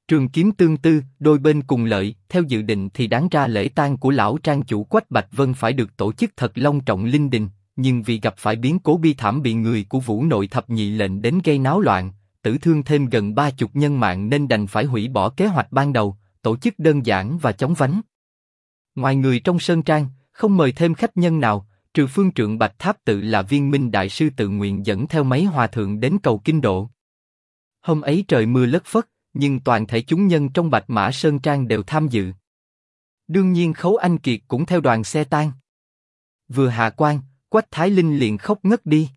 Trường kiếm tương tư, đôi bên cùng lợi, theo dự định thì đáng ra lễ tang của lão trang chủ Quách Bạch Vân phải được tổ chức thật long trọng linh đình, nhưng vì gặp phải biến cố bi thảm bị người của Vũ Nội Thập Nhị lệnh đến gây náo loạn, tử thương thêm gần 30 nhân mạng nên đành phải hủy bỏ kế hoạch ban đầu, tổ chức đơn giản và chóng vánh. Ngoài người trong sơn trang, không mời thêm khách nhân nào, trừ phương trượng Bạch Tháp Tự là Viên Minh đại sư tự nguyện dẫn theo mấy hòa thượng đến cầu kinh độ. Hôm ấy trời mưa lất phất, nhưng toàn thể chúng nhân trong Bạch Mã Sơn Trang đều tham dự. Đương nhiên Khấu Anh Kiệt cũng theo đoàn xe tang. Vừa hạ quan, Quách Thái Linh liền khóc ngất đi.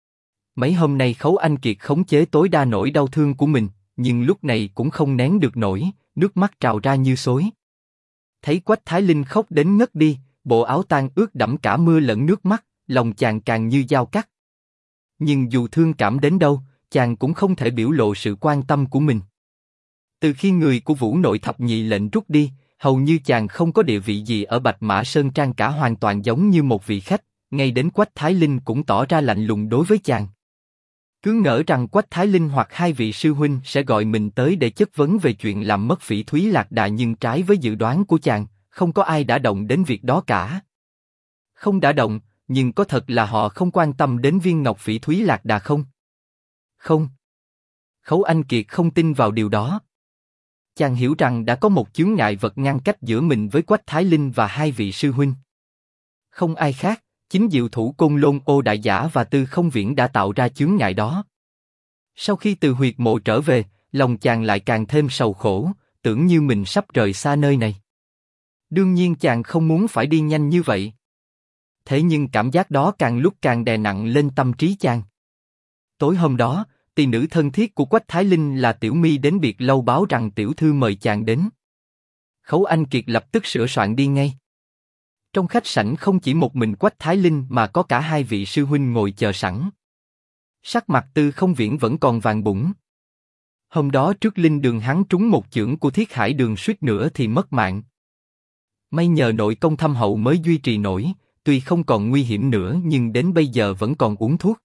Mấy hôm nay Khấu Anh Kiệt khống chế tối đa nỗi đau thương của mình, nhưng lúc này cũng không nén được nổi, nước mắt trào ra như xối. Thấy Quách Thái Linh khóc đến ngất đi, bộ áo tang ướt đẫm cả mưa lẫn nước mắt, lòng chàng càng như dao cắt. Nhưng dù thương cảm đến đâu, chàng cũng không thể biểu lộ sự quan tâm của mình. Từ khi người của Vũ Nội Thập Nhị lệnh rút đi, hầu như chàng không có địa vị gì ở Bạch Mã Sơn Trang cả, hoàn toàn giống như một vị khách, ngay đến Quách Thái Linh cũng tỏ ra lạnh lùng đối với chàng. Cứ ngỡ rằng Quách Thái Linh hoặc hai vị sư huynh sẽ gọi mình tới để chất vấn về chuyện làm mất Phỉ Thúy Lạc Đà, nhưng trái với dự đoán của chàng, không có ai đã động đến việc đó cả. Không đã động, nhưng có thật là họ không quan tâm đến viên ngọc Phỉ Thúy Lạc Đà không? Không. Khấu Anh Kiệt không tin vào điều đó. Chàng hiểu rằng đã có một chướng ngại vật ngăn cách giữa mình với Quách Thái Linh và hai vị sư huynh. Không ai khác, chính diệu thủ Côn Lôn Ô Đại Giả và Tư Không Viễn đã tạo ra chướng ngại đó. Sau khi từ huyệt mộ trở về, lòng chàng lại càng thêm sầu khổ, tưởng như mình sắp rời xa nơi này. Đương nhiên chàng không muốn phải đi nhanh như vậy. Thế nhưng cảm giác đó càng lúc càng đè nặng lên tâm trí chàng. Tối hôm đó, tỳ nữ thân thiết của Quách Thái Linh là Tiểu My đến biệt lâu báo rằng tiểu thư mời chàng đến. Khấu Anh Kiệt lập tức sửa soạn đi ngay. Trong khách sảnh không chỉ một mình Quách Thái Linh mà có cả hai vị sư huynh ngồi chờ sẵn. Sắc mặt Tư Không Viễn vẫn còn vàng bủng. Hôm đó trước linh đường hắn trúng một chưởng của Thiết Hải Đường suýt nữa thì mất mạng. May nhờ nội công thâm hậu mới duy trì nổi, tuy không còn nguy hiểm nữa nhưng đến bây giờ vẫn còn uống thuốc.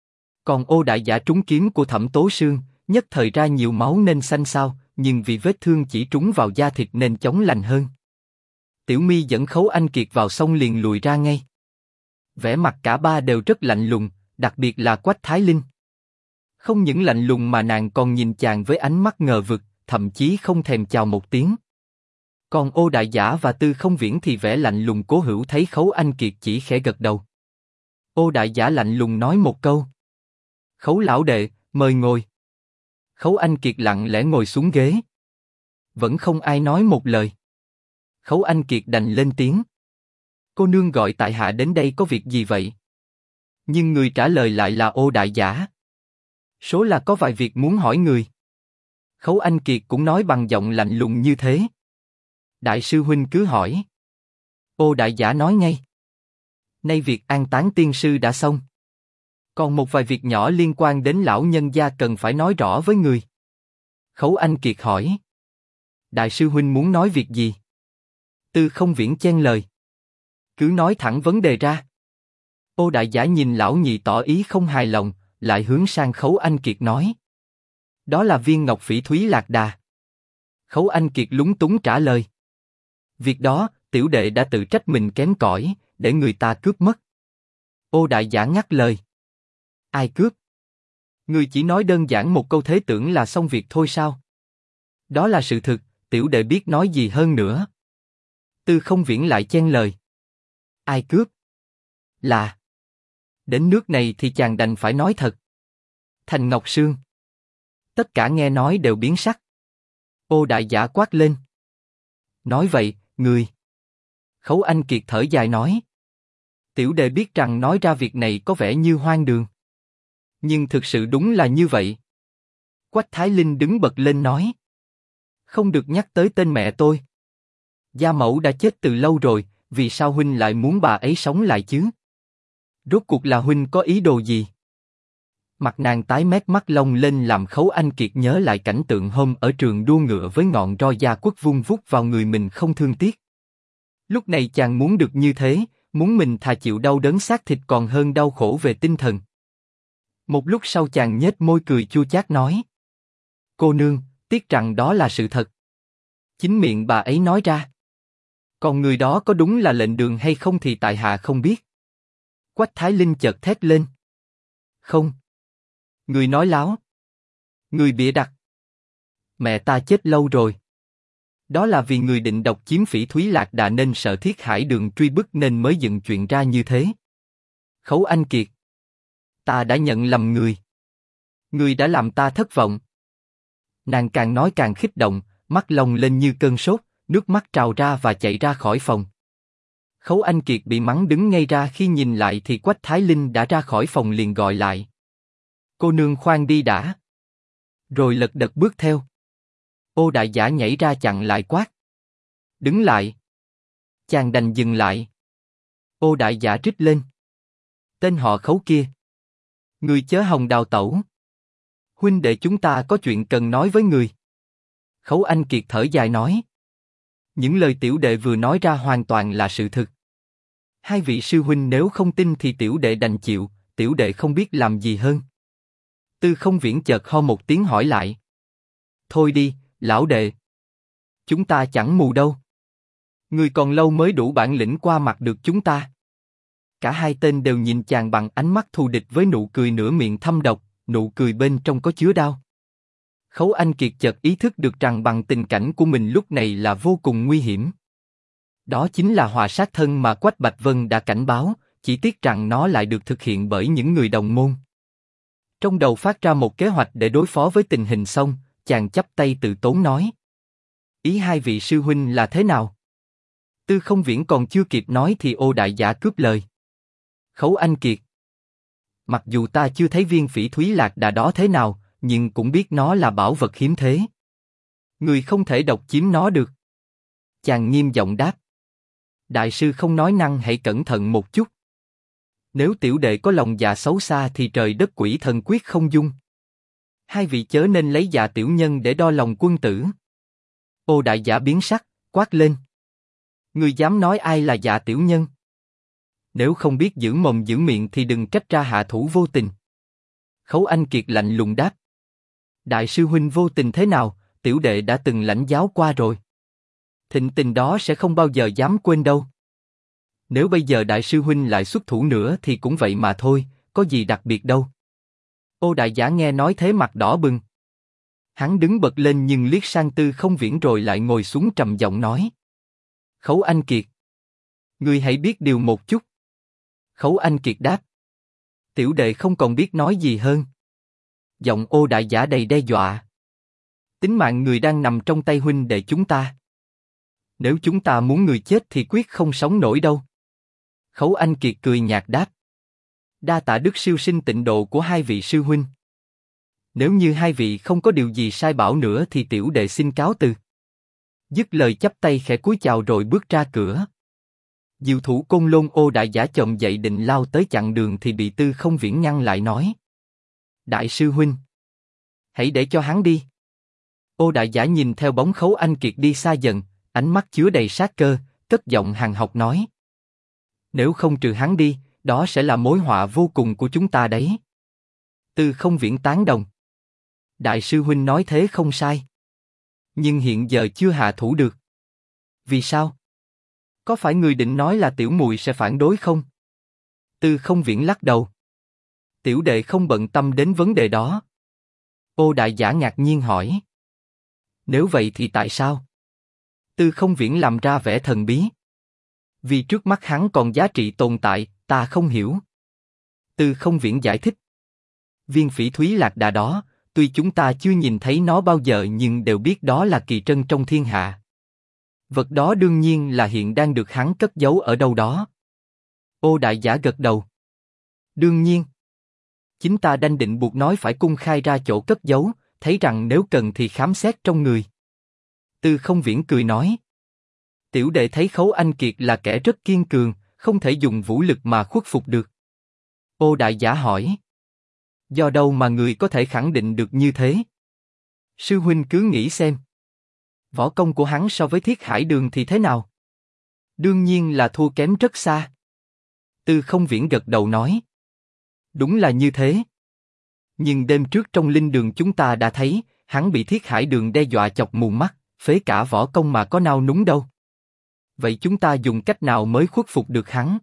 Còn Ô Đại Giả trúng kiếm của Thẩm Tố Sương, nhất thời ra nhiều máu nên xanh xao, nhưng vì vết thương chỉ trúng vào da thịt nên chóng lành hơn. Tiểu My dẫn Khấu Anh Kiệt vào xong liền lùi ra ngay. Vẻ mặt cả ba đều rất lạnh lùng, đặc biệt là Quách Thái Linh. Không những lạnh lùng mà nàng còn nhìn chàng với ánh mắt ngờ vực, thậm chí không thèm chào một tiếng. Còn Ô Đại Giả và Tư Không Viễn thì vẻ lạnh lùng cố hữu, thấy Khấu Anh Kiệt chỉ khẽ gật đầu. Ô Đại Giả lạnh lùng nói một câu: Khấu lão đệ, mời ngồi. Khấu Anh Kiệt lặng lẽ ngồi xuống ghế. Vẫn không ai nói một lời. Khấu Anh Kiệt đành lên tiếng: Cô nương gọi tại hạ đến đây có việc gì vậy? Nhưng người trả lời lại là Ô Đại Giả. Số là có vài việc muốn hỏi người. Khấu Anh Kiệt cũng nói bằng giọng lạnh lùng như thế. Đại sư huynh cứ hỏi. Ô Đại Giả nói ngay. Nay việc an táng tiên sư đã xong. Còn một vài việc nhỏ liên quan đến lão nhân gia cần phải nói rõ với người. Khấu Anh Kiệt hỏi. Đại sư huynh muốn nói việc gì? Tư Không Viễn chen lời. Cứ nói thẳng vấn đề ra. Ô Đại Giả nhìn lão nhị tỏ ý không hài lòng, lại hướng sang Khấu Anh Kiệt nói. Đó là viên ngọc Phỉ Thúy Lạc Đà. Khấu Anh Kiệt lúng túng trả lời. Việc đó, tiểu đệ đã tự trách mình kém cỏi, để người ta cướp mất. Ô Đại Giả ngắt lời. Ai cướp? Người chỉ nói đơn giản một câu thế tưởng là xong việc thôi sao? Đó là sự thực, tiểu đệ biết nói gì hơn nữa. Tư Không Viễn lại chen lời. Ai cướp? Là... Đến nước này thì chàng đành phải nói thật. Thành Ngọc Sương. Tất cả nghe nói đều biến sắc. Ô Đại Giả quát lên. Nói vậy, người... Khấu Anh Kiệt thở dài nói. Tiểu đệ biết rằng nói ra việc này có vẻ như hoang đường. Nhưng thực sự đúng là như vậy. Quách Thái Linh đứng bật lên nói. Không được nhắc tới tên mẹ tôi. Gia mẫu đã chết từ lâu rồi, vì sao huynh lại muốn bà ấy sống lại chứ? Rốt cuộc là huynh có ý đồ gì? Mặt nàng tái mét, mắt long lên làm Khấu Anh Kiệt nhớ lại cảnh tượng hôm ở trường đua ngựa với ngọn roi Gia Quốc vung vút vào người mình không thương tiếc. Lúc này chàng muốn được như thế, muốn mình thà chịu đau đớn xác thịt còn hơn đau khổ về tinh thần. Một lúc sau chàng nhếch môi cười chua chát nói. Cô nương, tiếc rằng đó là sự thật. Chính miệng bà ấy nói ra. Còn người đó có đúng là lệnh đường hay không thì tại hạ không biết. Quách Thái Linh chợt thét lên. Không. Người nói láo. Người bịa đặt. Mẹ ta chết lâu rồi. Đó là vì người định độc chiếm Phỉ Thúy Lạc Đà nên sợ Thiết Hải Đường truy bức nên mới dựng chuyện ra như thế. Khấu Anh Kiệt. Ta đã nhận lầm người. Người đã làm ta thất vọng. Nàng càng nói càng kích động, mắt lồng lên như cơn sốt, nước mắt trào ra và chạy ra khỏi phòng. Khấu Anh Kiệt bị mắng đứng ngay ra, khi nhìn lại thì Quách Thái Linh đã ra khỏi phòng liền gọi lại. Cô nương khoan đi đã. Rồi lật đật bước theo. Ô Đại Giả nhảy ra chặn lại quát. Đứng lại. Chàng đành dừng lại. Ô Đại Giả rít lên. Tên họ Khấu kia. Người chớ hòng đào tẩu. Huynh đệ chúng ta có chuyện cần nói với người. Khấu Anh Kiệt thở dài nói. Những lời tiểu đệ vừa nói ra hoàn toàn là sự thực. Hai vị sư huynh nếu không tin thì tiểu đệ đành chịu, tiểu đệ không biết làm gì hơn. Tư Không Viễn chợt ho một tiếng hỏi lại. Thôi đi, lão đệ. Chúng ta chẳng mù đâu. Người còn lâu mới đủ bản lĩnh qua mặt được chúng ta. Cả hai tên đều nhìn chàng bằng ánh mắt thù địch với nụ cười nửa miệng thâm độc, nụ cười bên trong có chứa đau. Khấu Anh Kiệt chợt ý thức được rằng bằng tình cảnh của mình lúc này là vô cùng nguy hiểm. Đó chính là họa sát thân mà Quách Bạch Vân đã cảnh báo, chỉ tiếc rằng nó lại được thực hiện bởi những người đồng môn. Trong đầu phát ra một kế hoạch để đối phó với tình hình xong, chàng chắp tay từ tốn nói. Ý hai vị sư huynh là thế nào? Tư Không Viễn còn chưa kịp nói thì Ô Đại Giả cướp lời. Khấu Anh Kiệt. Mặc dù ta chưa thấy viên Phỉ Thúy Lạc Đà đó thế nào, nhưng cũng biết nó là bảo vật hiếm thế. Người không thể độc chiếm nó được. Chàng nghiêm giọng đáp. Đại sư không nói năng hãy cẩn thận một chút. Nếu tiểu đệ có lòng dạ xấu xa thì trời đất quỷ thần quyết không dung. Hai vị chớ nên lấy dạ tiểu nhân để đo lòng quân tử. Ô Đại Giả biến sắc, quát lên. Ngươi dám nói ai là dạ tiểu nhân? Nếu không biết giữ mồm giữ miệng thì đừng trách ra hạ thủ vô tình. Khấu Anh Kiệt lạnh lùng đáp. Đại sư huynh vô tình thế nào, tiểu đệ đã từng lãnh giáo qua rồi. Thịnh tình đó sẽ không bao giờ dám quên đâu. Nếu bây giờ đại sư huynh lại xuất thủ nữa thì cũng vậy mà thôi, có gì đặc biệt đâu. Ô Đại Giả nghe nói thế mặt đỏ bừng. Hắn đứng bật lên nhưng liếc sang Tư Không Viễn rồi lại ngồi xuống trầm giọng nói. Khấu Anh Kiệt. Ngươi hãy biết điều một chút. Khấu Anh Kiệt đáp. Tiểu đệ không còn biết nói gì hơn. Giọng Ô Đại Giả đầy đe dọa. Tính mạng người đang nằm trong tay huynh đệ chúng ta. Nếu chúng ta muốn người chết thì quyết không sống nổi đâu. Khấu Anh Kiệt cười nhạt đáp. Đa tạ đức siêu sinh tịnh độ của hai vị sư huynh. Nếu như hai vị không có điều gì sai bảo nữa thì tiểu đệ xin cáo từ. Dứt lời chắp tay khẽ cúi chào rồi bước ra cửa. Diệu thủ Côn Lôn Ô Đại Giả chồm dậy định lao tới chặn đường thì bị Tư Không Viễn ngăn lại nói. Đại sư huynh. Hãy để cho hắn đi. Ô Đại Giả nhìn theo bóng Khấu Anh Kiệt đi xa dần, ánh mắt chứa đầy sát cơ, cất giọng hàn học nói. Nếu không trừ hắn đi, đó sẽ là mối họa vô cùng của chúng ta đấy. Tư Không Viễn tán đồng. Đại sư huynh nói thế không sai. Nhưng hiện giờ chưa hạ thủ được. Vì sao? Có phải người định nói là tiểu muội sẽ phản đối không? Tư Không Viễn lắc đầu. Tiểu đệ không bận tâm đến vấn đề đó. Ô Đại Giả ngạc nhiên hỏi. Nếu vậy thì tại sao? Tư Không Viễn làm ra vẻ thần bí. Vì trước mắt hắn còn giá trị tồn tại, ta không hiểu. Tư Không Viễn giải thích. Viên Phỉ Thúy Lạc Đà đó, tuy chúng ta chưa nhìn thấy nó bao giờ nhưng đều biết đó là kỳ trân trong thiên hạ. Vật đó đương nhiên là hiện đang được hắn cất giấu ở đâu đó. Ô Đại Giả gật đầu. Đương nhiên. Chính ta đanh định buộc nói phải cung khai ra chỗ cất giấu, thấy rằng nếu cần thì khám xét trong người. Tư Không Viễn cười nói. Tiểu đệ thấy Khấu Anh Kiệt là kẻ rất kiên cường, không thể dùng vũ lực mà khuất phục được. Ô Đại Giả hỏi. Do đâu mà người có thể khẳng định được như thế? Sư huynh cứ nghĩ xem. Võ công của hắn so với Thiết Hải Đường thì thế nào? Đương nhiên là thua kém rất xa. Tư Không Viễn gật đầu nói. Đúng là như thế. Nhưng đêm trước trong linh đường chúng ta đã thấy, hắn bị Thiết Hải Đường đe dọa chọc mù mắt, phế cả võ công mà có nao núng đâu. Vậy chúng ta dùng cách nào mới khuất phục được hắn?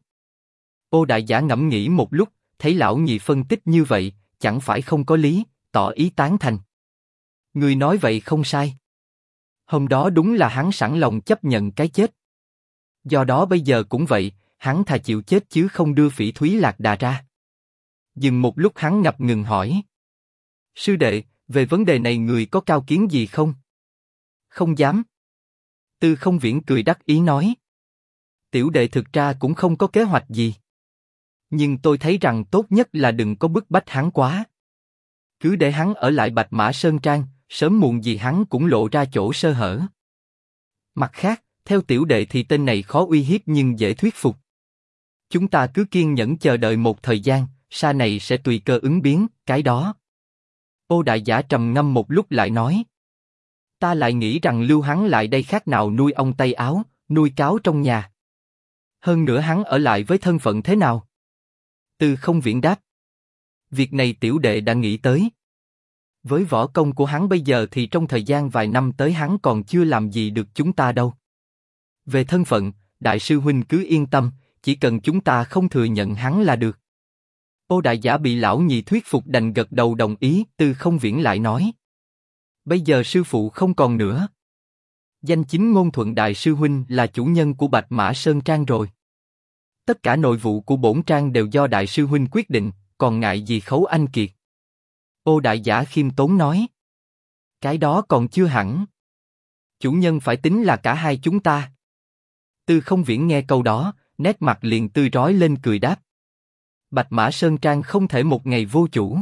Ô Đại Giả ngẫm nghĩ một lúc, thấy lão nhị phân tích như vậy, chẳng phải không có lý, tỏ ý tán thành. Người nói vậy không sai. Hôm đó đúng là hắn sẵn lòng chấp nhận cái chết. Do đó bây giờ cũng vậy, hắn thà chịu chết chứ không đưa Phỉ Thúy Lạc Đà ra. Dừng một lúc hắn ngập ngừng hỏi. Sư đệ, về vấn đề này người có cao kiến gì không? Không dám. Tư Không Viễn cười đắc ý nói. Tiểu đệ thực ra cũng không có kế hoạch gì. Nhưng tôi thấy rằng tốt nhất là đừng có bức bách hắn quá. Cứ để hắn ở lại Bạch Mã Sơn Trang, sớm muộn gì hắn cũng lộ ra chỗ sơ hở. Mặt khác, theo tiểu đệ thì tên này khó uy hiếp nhưng dễ thuyết phục. Chúng ta cứ kiên nhẫn chờ đợi một thời gian, sa này sẽ tùy cơ ứng biến, cái đó. Ô Đại Giả trầm ngâm một lúc lại nói. Ta lại nghĩ rằng lưu hắn lại đây khác nào nuôi ong tay áo, nuôi cáo trong nhà. Hơn nữa hắn ở lại với thân phận thế nào? Tư Không Viễn đáp. Việc này tiểu đệ đã nghĩ tới. Với võ công của hắn bây giờ thì trong thời gian vài năm tới hắn còn chưa làm gì được chúng ta đâu. Về thân phận, đại sư huynh cứ yên tâm, chỉ cần chúng ta không thừa nhận hắn là được. Ô Đại Giả bị lão nhị thuyết phục đành gật đầu đồng ý. Tư Không Viễn lại nói. Bây giờ sư phụ không còn nữa. Danh chính ngôn thuận đại sư huynh là chủ nhân của Bạch Mã Sơn Trang rồi. Tất cả nội vụ của bổn trang đều do đại sư huynh quyết định, còn ngại gì Khấu Anh Kiệt. Ô Đại Giả khiêm tốn nói. Cái đó còn chưa hẳn. Chủ nhân phải tính là cả hai chúng ta. Tư Không Viễn nghe câu đó, nét mặt liền tươi rói lên cười đáp. Bạch Mã Sơn Trang không thể một ngày vô chủ.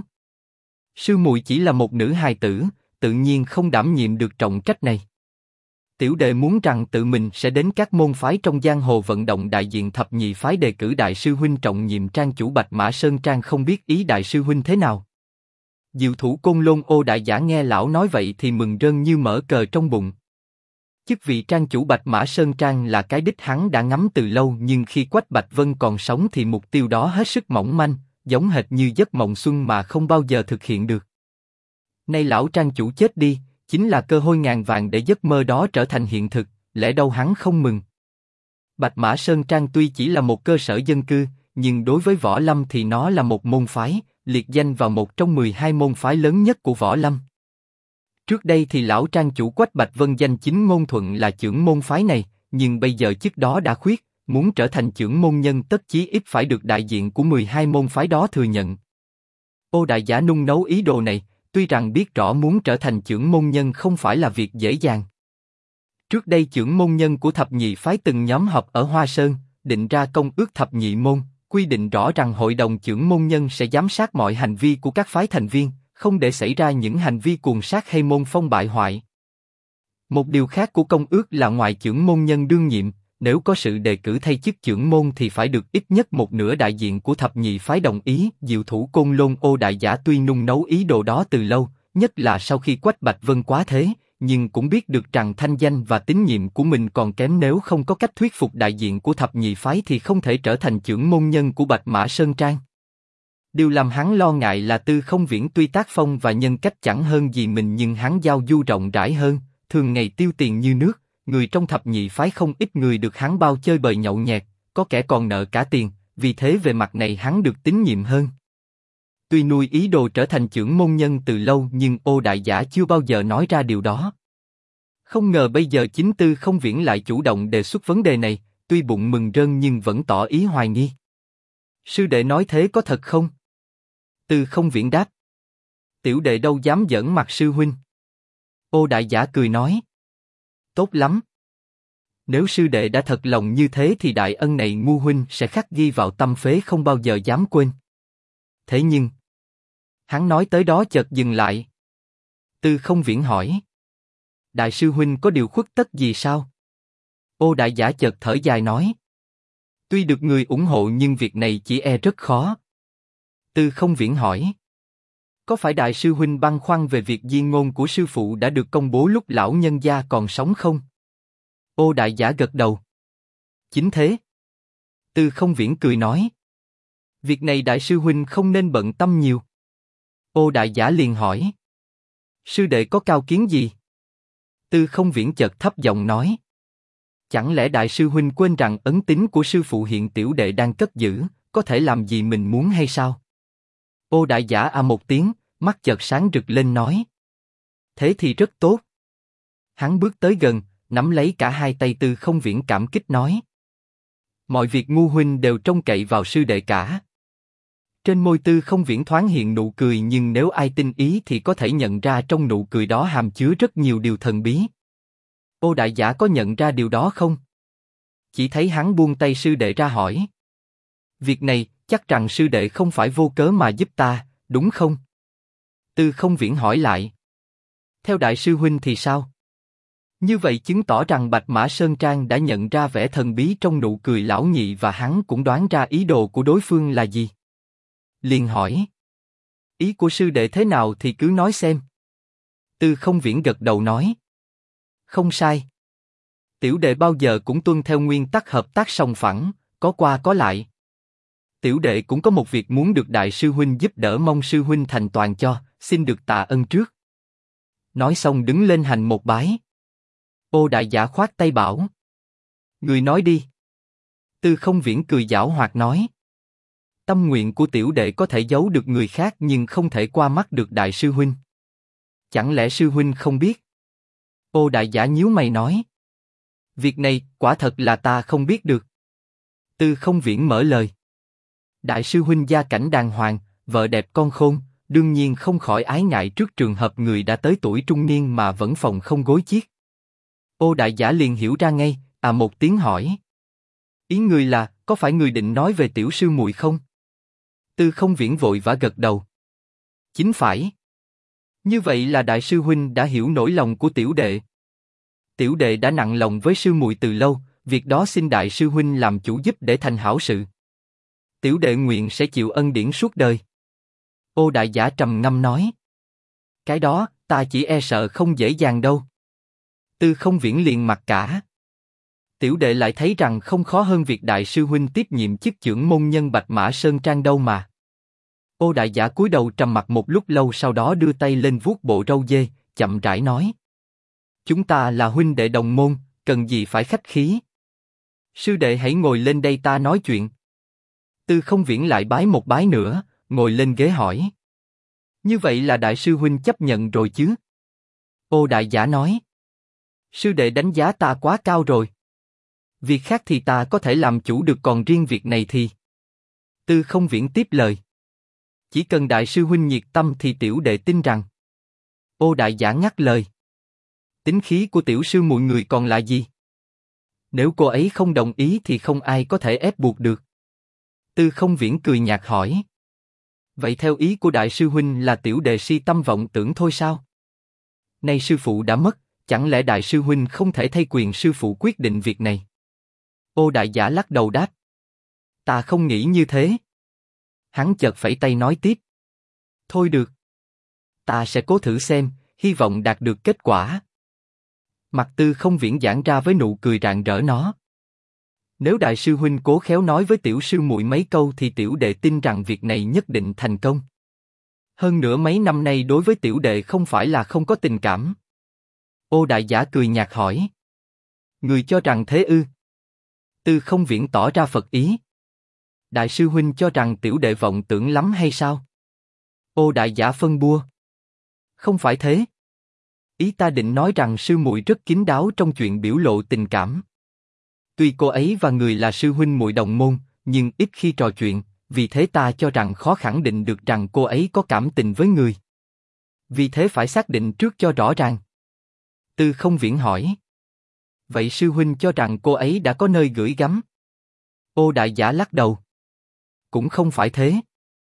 Sư muội chỉ là một nữ hài tử, tự nhiên không đảm nhiệm được trọng trách này. Tiểu đệ muốn rằng tự mình sẽ đến các môn phái trong giang hồ vận động đại diện thập nhị phái đề cử đại sư huynh trọng nhiệm trang chủ Bạch Mã Sơn Trang, không biết ý đại sư huynh thế nào. Diệu Thủ Côn Lôn Ô Đại Giả nghe lão nói vậy thì mừng rơn như mở cờ trong bụng. Chức vị trang chủ Bạch Mã Sơn Trang là cái đích hắn đã ngắm từ lâu, nhưng khi Quách Bạch Vân còn sống thì mục tiêu đó hết sức mỏng manh, giống hệt như giấc mộng xuân mà không bao giờ thực hiện được. Nay lão trang chủ chết đi, chính là cơ hội ngàn vàng để giấc mơ đó trở thành hiện thực, lẽ đâu hắn không mừng. Bạch Mã Sơn Trang tuy chỉ là một cơ sở dân cư, nhưng đối với võ lâm thì nó là một môn phái, liệt danh vào một trong 12 môn phái lớn nhất của võ lâm. Trước đây thì lão trang chủ Quách Bạch Vân danh chính ngôn thuận là trưởng môn phái này, nhưng bây giờ chức đó đã khuyết, muốn trở thành trưởng môn nhân tất chí ít phải được đại diện của 12 môn phái đó thừa nhận. Ô Đại Giả nung nấu ý đồ này, tuy rằng biết rõ muốn trở thành trưởng môn nhân không phải là việc dễ dàng. Trước đây trưởng môn nhân của thập nhị phái từng nhóm họp ở Hoa Sơn, định ra công ước thập nhị môn, quy định rõ rằng hội đồng trưởng môn nhân sẽ giám sát mọi hành vi của các phái thành viên, không để xảy ra những hành vi cuồng sát hay môn phong bại hoại. Một điều khác của công ước là ngoài trưởng môn nhân đương nhiệm, nếu có sự đề cử thay chức trưởng môn thì phải được ít nhất một nửa đại diện của thập nhị phái đồng ý. Diệu Thủ Côn Lôn Ô Đại Giả tuy nung nấu ý đồ đó từ lâu, nhất là sau khi Quách Bạch Vân quá thế, nhưng cũng biết được rằng thanh danh và tín nhiệm của mình còn kém, nếu không có cách thuyết phục đại diện của thập nhị phái thì không thể trở thành trưởng môn nhân của Bạch Mã Sơn Trang. Điều làm hắn lo ngại là Tư Không Viễn tuy tác phong và nhân cách chẳng hơn gì mình, nhưng hắn giao du rộng rãi hơn, thường ngày tiêu tiền như nước, người trong thập nhị phái không ít người được hắn bao chơi bời nhậu nhẹt, có kẻ còn nợ cả tiền, vì thế về mặt này hắn được tín nhiệm hơn. Tuy nuôi ý đồ trở thành trưởng môn nhân từ lâu nhưng Ô Đại Giả chưa bao giờ nói ra điều đó. Không ngờ bây giờ chính Tư Không Viễn lại chủ động đề xuất vấn đề này, tuy bụng mừng rơn nhưng vẫn tỏ ý hoài nghi. Sư đệ nói thế có thật không? Tư Không Viễn đáp. Tiểu đệ đâu dám giỡn mặt sư huynh. Ô Đại Giả cười nói. Tốt lắm. Nếu sư đệ đã thật lòng như thế thì đại ân này ngu huynh sẽ khắc ghi vào tâm phế, không bao giờ dám quên. Thế nhưng... Hắn nói tới đó chợt dừng lại. Tư Không Viễn hỏi. Đại sư huynh có điều khuất tất gì sao? Ô Đại Giả chợt thở dài nói. Tuy được người ủng hộ nhưng việc này chỉ e rất khó. Tư Không Viễn hỏi. Có phải đại sư huynh băn khoăn về việc di ngôn của sư phụ đã được công bố lúc lão nhân gia còn sống không? Ô Đại Giả gật đầu. Chính thế. Tư Không Viễn cười nói. Việc này đại sư huynh không nên bận tâm nhiều. Ô Đại Giả liền hỏi. Sư đệ có cao kiến gì? Tư Không Viễn chợt thấp giọng nói. Chẳng lẽ đại sư huynh quên rằng ấn tín của sư phụ hiện tiểu đệ đang cất giữ, có thể làm gì mình muốn hay sao? Ô đại giả à một tiếng, mắt chợt sáng rực lên nói. Thế thì rất tốt. Hắn bước tới gần, nắm lấy cả hai tay Tư Không Viễn cảm kích nói. Mọi việc ngu huynh đều trông cậy vào sư đệ cả. Trên môi Tư Không Viễn thoáng hiện nụ cười, nhưng nếu ai tinh ý thì có thể nhận ra trong nụ cười đó hàm chứa rất nhiều điều thần bí. Ô đại giả có nhận ra điều đó không? Chỉ thấy hắn buông tay sư đệ ra hỏi. Việc này, chắc rằng sư đệ không phải vô cớ mà giúp ta, đúng không? Tư Không Viễn hỏi lại. Theo đại sư huynh thì sao? Như vậy chứng tỏ rằng Bạch Mã Sơn Trang đã nhận ra vẻ thần bí trong nụ cười lão nhị và hắn cũng đoán ra ý đồ của đối phương là gì. Liền hỏi. Ý của sư đệ thế nào thì cứ nói xem. Tư Không Viễn gật đầu nói. Không sai. Tiểu đệ bao giờ cũng tuân theo nguyên tắc hợp tác song phẳng, có qua có lại. Tiểu đệ cũng có một việc muốn được đại sư huynh giúp đỡ, mong sư huynh thành toàn cho, xin được tạ ơn trước. Nói xong đứng lên hành một bái. Ô đại giả khoát tay bảo. Người nói đi. Tư Không Viễn cười giảo hoạt nói. Tâm nguyện của tiểu đệ có thể giấu được người khác nhưng không thể qua mắt được đại sư huynh. Chẳng lẽ sư huynh không biết? Ô đại giả nhíu mày nói. Việc này, quả thật là ta không biết được. Tư Không Viễn mở lời. Đại sư huynh gia cảnh đàng hoàng, vợ đẹp con khôn, đương nhiên không khỏi ái ngại trước trường hợp người đã tới tuổi trung niên mà vẫn phòng không gối chiếc. Ô đại giả liền hiểu ra ngay, à một tiếng hỏi. Ý người là, có phải người định nói về tiểu sư muội không? Tư Không Viễn vội vã gật đầu. Chính phải. Như vậy là đại sư huynh đã hiểu nỗi lòng của tiểu đệ. Tiểu đệ đã nặng lòng với sư muội từ lâu, việc đó xin đại sư huynh làm chủ giúp để thành hảo sự. Tiểu đệ nguyện sẽ chịu ân điển suốt đời. Ô đại giả trầm ngâm nói. Cái đó, ta chỉ e sợ không dễ dàng đâu. Tư Không Viễn liền mặc cả. Tiểu đệ lại thấy rằng không khó hơn việc đại sư huynh tiếp nhiệm chức trưởng môn nhân Bạch Mã Sơn Trang đâu mà. Ô đại giả cúi đầu trầm mặc một lúc lâu, sau đó đưa tay lên vuốt bộ râu dê, chậm rãi nói. Chúng ta là huynh đệ đồng môn, cần gì phải khách khí. Sư đệ hãy ngồi lên đây ta nói chuyện. Tư Không Viễn lại bái một bái nữa, ngồi lên ghế hỏi. Như vậy là đại sư huynh chấp nhận rồi chứ? Ô đại giả nói. Sư đệ đánh giá ta quá cao rồi. Việc khác thì ta có thể làm chủ được, còn riêng việc này thì... Tư Không Viễn tiếp lời. Chỉ cần đại sư huynh nhiệt tâm thì tiểu đệ tin rằng... Ô đại giả ngắt lời. Tính khí của tiểu sư muội người còn là gì? Nếu cô ấy không đồng ý thì không ai có thể ép buộc được. Tư Không Viễn cười nhạt hỏi. Vậy theo ý của đại sư huynh là tiểu đệ si tâm vọng tưởng thôi sao? Nay sư phụ đã mất, chẳng lẽ đại sư huynh không thể thay quyền sư phụ quyết định việc này? Ô đại giả lắc đầu đáp. Ta không nghĩ như thế. Hắn chợt phẩy tay nói tiếp. Thôi được. Ta sẽ cố thử xem, hy vọng đạt được kết quả. Mặt Tư Không Viễn giãn ra với nụ cười rạng rỡ nó. Nếu đại sư huynh cố khéo nói với tiểu sư muội mấy câu thì tiểu đệ tin rằng việc này nhất định thành công. Hơn nữa mấy năm nay đối với tiểu đệ không phải là không có tình cảm. Ô đại giả cười nhạt hỏi. Người cho rằng thế ư? Tư Không Viễn tỏ ra phật ý. Đại sư huynh cho rằng tiểu đệ vọng tưởng lắm hay sao? Ô đại giả phân bua. Không phải thế. Ý ta định nói rằng sư muội rất kín đáo trong chuyện biểu lộ tình cảm. Tuy cô ấy và người là sư huynh muội đồng môn, nhưng ít khi trò chuyện, vì thế ta cho rằng khó khẳng định được rằng cô ấy có cảm tình với người. Vì thế phải xác định trước cho rõ ràng. Tư Không Viễn hỏi. Vậy sư huynh cho rằng cô ấy đã có nơi gửi gắm? Ô đại giả lắc đầu. Cũng không phải thế.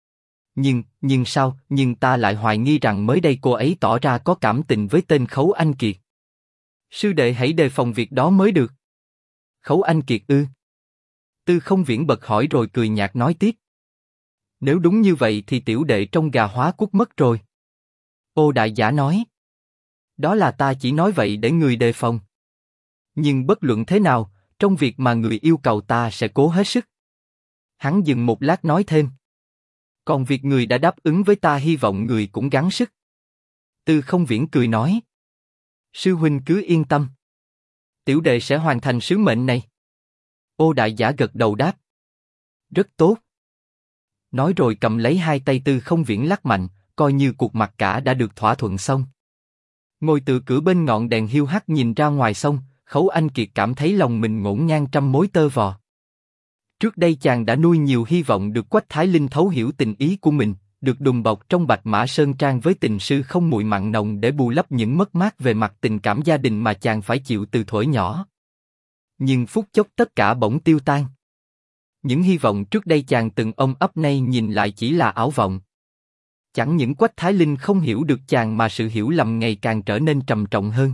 Nhưng sao, nhưng ta lại hoài nghi rằng mới đây cô ấy tỏ ra có cảm tình với tên Khấu Anh Kiệt. Sư đệ hãy đề phòng việc đó mới được. Khấu Anh Kiệt ư? Tư Không Viễn bật hỏi rồi cười nhạt nói tiếp. Nếu đúng như vậy thì tiểu đệ trong gà hóa quốc mất rồi. Ô đại giả nói. Đó là ta chỉ nói vậy để người đề phòng. Nhưng bất luận thế nào, trong việc mà người yêu cầu ta sẽ cố hết sức. Hắn dừng một lát nói thêm. Còn việc người đã đáp ứng với ta hy vọng người cũng gắng sức. Tư Không Viễn cười nói. Sư huynh cứ yên tâm. Tiểu đệ sẽ hoàn thành sứ mệnh này. Ô Đại Giả gật đầu đáp. Rất tốt. Nói rồi cầm lấy hai tay Tư Không Viễn lắc mạnh, coi như cuộc mặc cả đã được thỏa thuận xong. Ngồi tự cửa bên ngọn đèn hiu hắt nhìn ra ngoài sông, Khấu Anh Kiệt cảm thấy lòng mình ngổn ngang trăm mối tơ vò. Trước đây chàng đã nuôi nhiều hy vọng được Quách Thái Linh thấu hiểu tình ý của mình, được đùm bọc trong Bạch Mã Sơn Trang với tình sư không nguội mặn nồng để bù lấp những mất mát về mặt tình cảm gia đình mà chàng phải chịu từ thuở nhỏ. Nhưng phút chốc tất cả bỗng tiêu tan. Những hy vọng trước đây chàng từng ôm ấp nay nhìn lại chỉ là ảo vọng. Chẳng những Quách Thái Linh không hiểu được chàng mà sự hiểu lầm ngày càng trở nên trầm trọng hơn.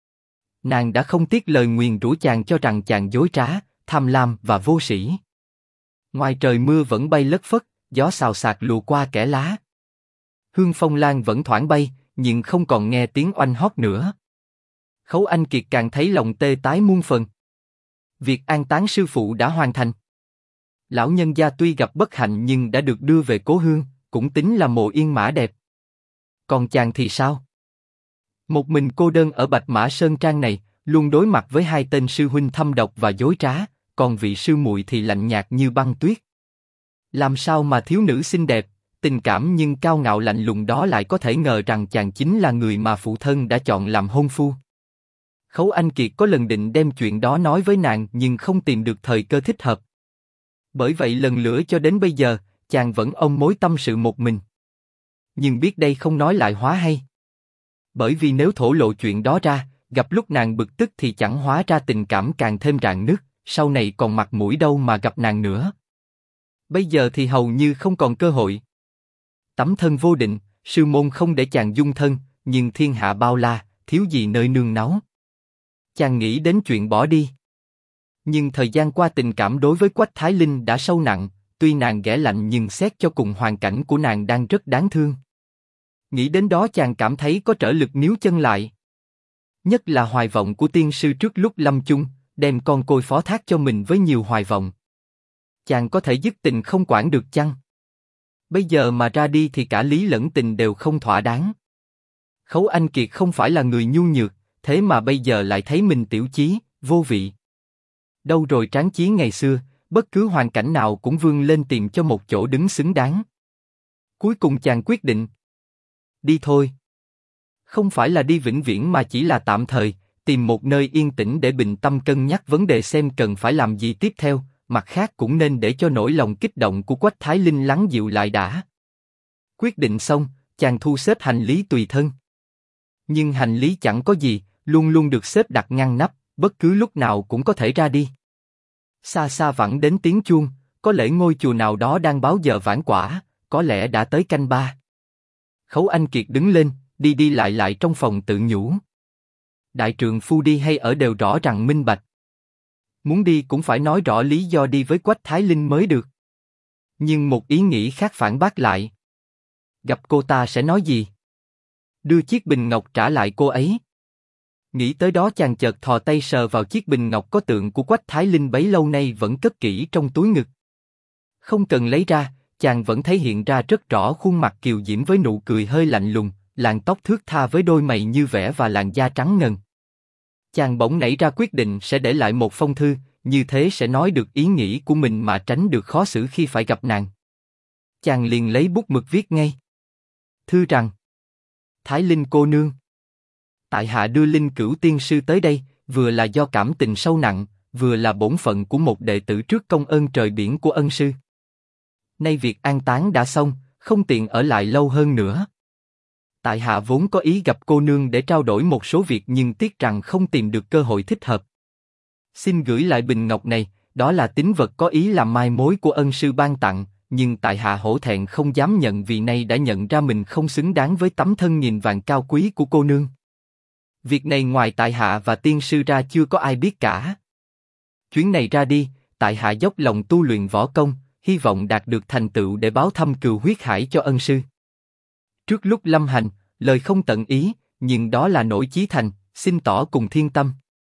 Nàng đã không tiếc lời nguyền rủa chàng cho rằng chàng dối trá, tham lam và vô sĩ. Ngoài trời mưa vẫn bay lất phất, gió xào xạc lùa qua kẽ lá. Hương phong lan vẫn thoảng bay, nhưng không còn nghe tiếng oanh hót nữa. Khấu Anh Kiệt càng thấy lòng tê tái muôn phần. Việc an táng sư phụ đã hoàn thành. Lão nhân gia tuy gặp bất hạnh nhưng đã được đưa về cố hương, cũng tính là mồ yên mã đẹp. Còn chàng thì sao? Một mình cô đơn ở Bạch Mã Sơn Trang này, luôn đối mặt với hai tên sư huynh thâm độc và dối trá, còn vị sư muội thì lạnh nhạt như băng tuyết. Làm sao mà thiếu nữ xinh đẹp, tình cảm nhưng cao ngạo lạnh lùng đó lại có thể ngờ rằng chàng chính là người mà phụ thân đã chọn làm hôn phu? Khấu Anh Kiệt có lần định đem chuyện đó nói với nàng nhưng không tìm được thời cơ thích hợp. Bởi vậy lần lữa cho đến bây giờ, chàng vẫn ôm mối tâm sự một mình. Nhưng biết đây không nói lại hóa hay. Bởi vì nếu thổ lộ chuyện đó ra, gặp lúc nàng bực tức thì chẳng hóa ra tình cảm càng thêm rạn nứt, sau này còn mặt mũi đâu mà gặp nàng nữa. Bây giờ thì hầu như không còn cơ hội. Tấm thân vô định, sư môn không để chàng dung thân, nhưng thiên hạ bao la, thiếu gì nơi nương náu. Chàng nghĩ đến chuyện bỏ đi. Nhưng thời gian qua tình cảm đối với Quách Thái Linh đã sâu nặng, tuy nàng ghẻ lạnh nhưng xét cho cùng hoàn cảnh của nàng đang rất đáng thương. Nghĩ đến đó chàng cảm thấy có trở lực níu chân lại. Nhất là hoài vọng của tiên sư trước lúc lâm chung, đem con côi phó thác cho mình với nhiều hoài vọng. Chàng có thể dứt tình không quản được chăng? Bây giờ mà ra đi thì cả lý lẫn tình đều không thỏa đáng. Khấu Anh Kiệt không phải là người nhu nhược, thế mà bây giờ lại thấy mình tiểu chí, vô vị. Đâu rồi tráng chí ngày xưa, bất cứ hoàn cảnh nào cũng vươn lên tìm cho một chỗ đứng xứng đáng. Cuối cùng chàng quyết định. Đi thôi. Không phải là đi vĩnh viễn mà chỉ là tạm thời, tìm một nơi yên tĩnh để bình tâm cân nhắc vấn đề xem cần phải làm gì tiếp theo, mặt khác cũng nên để cho nỗi lòng kích động của Quách Thái Linh lắng dịu lại đã. Quyết định xong, chàng thu xếp hành lý tùy thân. Nhưng hành lý chẳng có gì, luôn luôn được xếp đặt ngăn nắp, bất cứ lúc nào cũng có thể ra đi. Xa xa vẳng đến tiếng chuông, có lẽ ngôi chùa nào đó đang báo giờ vãn quả, có lẽ đã tới canh ba. Khấu Anh Kiệt đứng lên, đi đi lại lại trong phòng tự nhủ. Đại trượng phu đi hay ở đều rõ ràng minh bạch. Muốn đi cũng phải nói rõ lý do đi với Quách Thái Linh mới được. Nhưng một ý nghĩ khác phản bác lại. Gặp cô ta sẽ nói gì? Đưa chiếc bình ngọc trả lại cô ấy. Nghĩ tới đó chàng chợt thò tay sờ vào chiếc bình ngọc có tượng của Quách Thái Linh bấy lâu nay vẫn cất kỹ trong túi ngực. Không cần lấy ra, chàng vẫn thấy hiện ra rất rõ khuôn mặt kiều diễm với nụ cười hơi lạnh lùng, làn tóc thướt tha với đôi mày như vẽ và làn da trắng ngần. Chàng bỗng nảy ra quyết định sẽ để lại một phong thư, như thế sẽ nói được ý nghĩ của mình mà tránh được khó xử khi phải gặp nàng. Chàng liền lấy bút mực viết ngay. Thư rằng: Thái Linh cô nương, tại hạ đưa Linh Cửu tiên sư tới đây, vừa là do cảm tình sâu nặng, vừa là bổn phận của một đệ tử trước công ơn trời biển của ân sư. Nay việc an táng đã xong, không tiện ở lại lâu hơn nữa. Tại hạ vốn có ý gặp cô nương để trao đổi một số việc nhưng tiếc rằng không tìm được cơ hội thích hợp. Xin gửi lại bình ngọc này, đó là tín vật có ý làm mai mối của ân sư ban tặng, nhưng tại hạ hổ thẹn không dám nhận vì nay đã nhận ra mình không xứng đáng với tấm thân nghìn vàng cao quý của cô nương. Việc này ngoài tại hạ và tiên sư ra chưa có ai biết cả. Chuyến này ra đi, tại hạ dốc lòng tu luyện võ công, hy vọng đạt được thành tựu để báo thâm cừu huyết hải cho ân sư. Trước lúc lâm hành, lời không tận ý, nhưng đó là nỗi chí thành, xin tỏ cùng thiên tâm.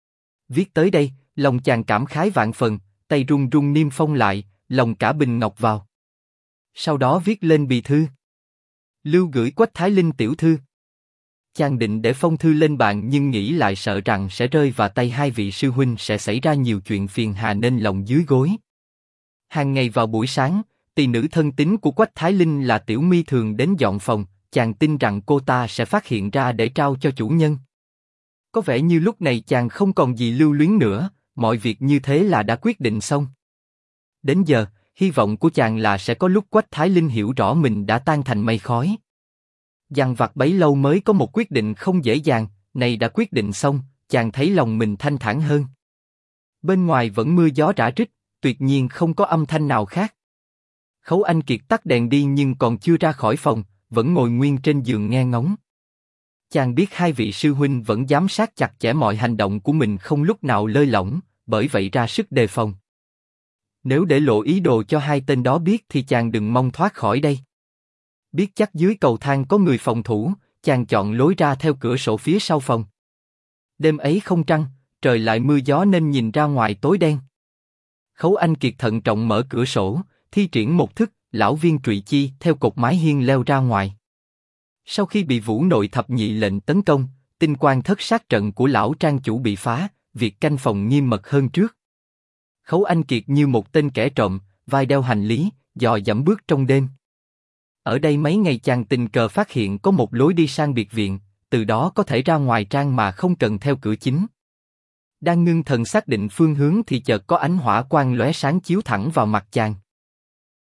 Viết tới đây, lòng chàng cảm khái vạn phần, tay run run niêm phong lại, lòng cả bình ngọc vào. Sau đó viết lên bì thư. Lưu gửi Quách Thái Linh tiểu thư. Chàng định để phong thư lên bàn nhưng nghĩ lại sợ rằng sẽ rơi vào tay hai vị sư huynh sẽ xảy ra nhiều chuyện phiền hà nên lòng dưới gối. Hàng ngày vào buổi sáng, tỳ nữ thân tín của Quách Thái Linh là Tiểu My thường đến dọn phòng, chàng tin rằng cô ta sẽ phát hiện ra để trao cho chủ nhân. Có vẻ như lúc này chàng không còn gì lưu luyến nữa, mọi việc như thế là đã quyết định xong. Đến giờ, hy vọng của chàng là sẽ có lúc Quách Thái Linh hiểu rõ mình đã tan thành mây khói. Dằn vặt bấy lâu mới có một quyết định không dễ dàng, này đã quyết định xong, chàng thấy lòng mình thanh thản hơn. Bên ngoài vẫn mưa gió rả rích, tuyệt nhiên không có âm thanh nào khác. Khấu Anh Kiệt tắt đèn đi nhưng còn chưa ra khỏi phòng, vẫn ngồi nguyên trên giường nghe ngóng. Chàng biết hai vị sư huynh vẫn giám sát chặt chẽ mọi hành động của mình không lúc nào lơi lỏng, bởi vậy ra sức đề phòng. Nếu để lộ ý đồ cho hai tên đó biết thì chàng đừng mong thoát khỏi đây. Biết chắc dưới cầu thang có người phòng thủ, chàng chọn lối ra theo cửa sổ phía sau phòng. Đêm ấy không trăng, trời lại mưa gió nên nhìn ra ngoài tối đen. Khấu Anh Kiệt thận trọng mở cửa sổ, thi triển một thức lão viên trụy chi theo cột mái hiên leo ra ngoài. Sau khi bị Vũ Nội thập nhị lệnh tấn công, tinh quang thất sát trận của lão trang chủ bị phá, việc canh phòng nghiêm mật hơn trước. Khấu Anh Kiệt như một tên kẻ trộm, vai đeo hành lý, dò dẫm bước trong đêm. Ở đây mấy ngày chàng tình cờ phát hiện có một lối đi sang biệt viện, từ đó có thể ra ngoài trang mà không cần theo cửa chính. Đang ngưng thần xác định phương hướng thì chợt có ánh hỏa quang lóe sáng chiếu thẳng vào mặt chàng.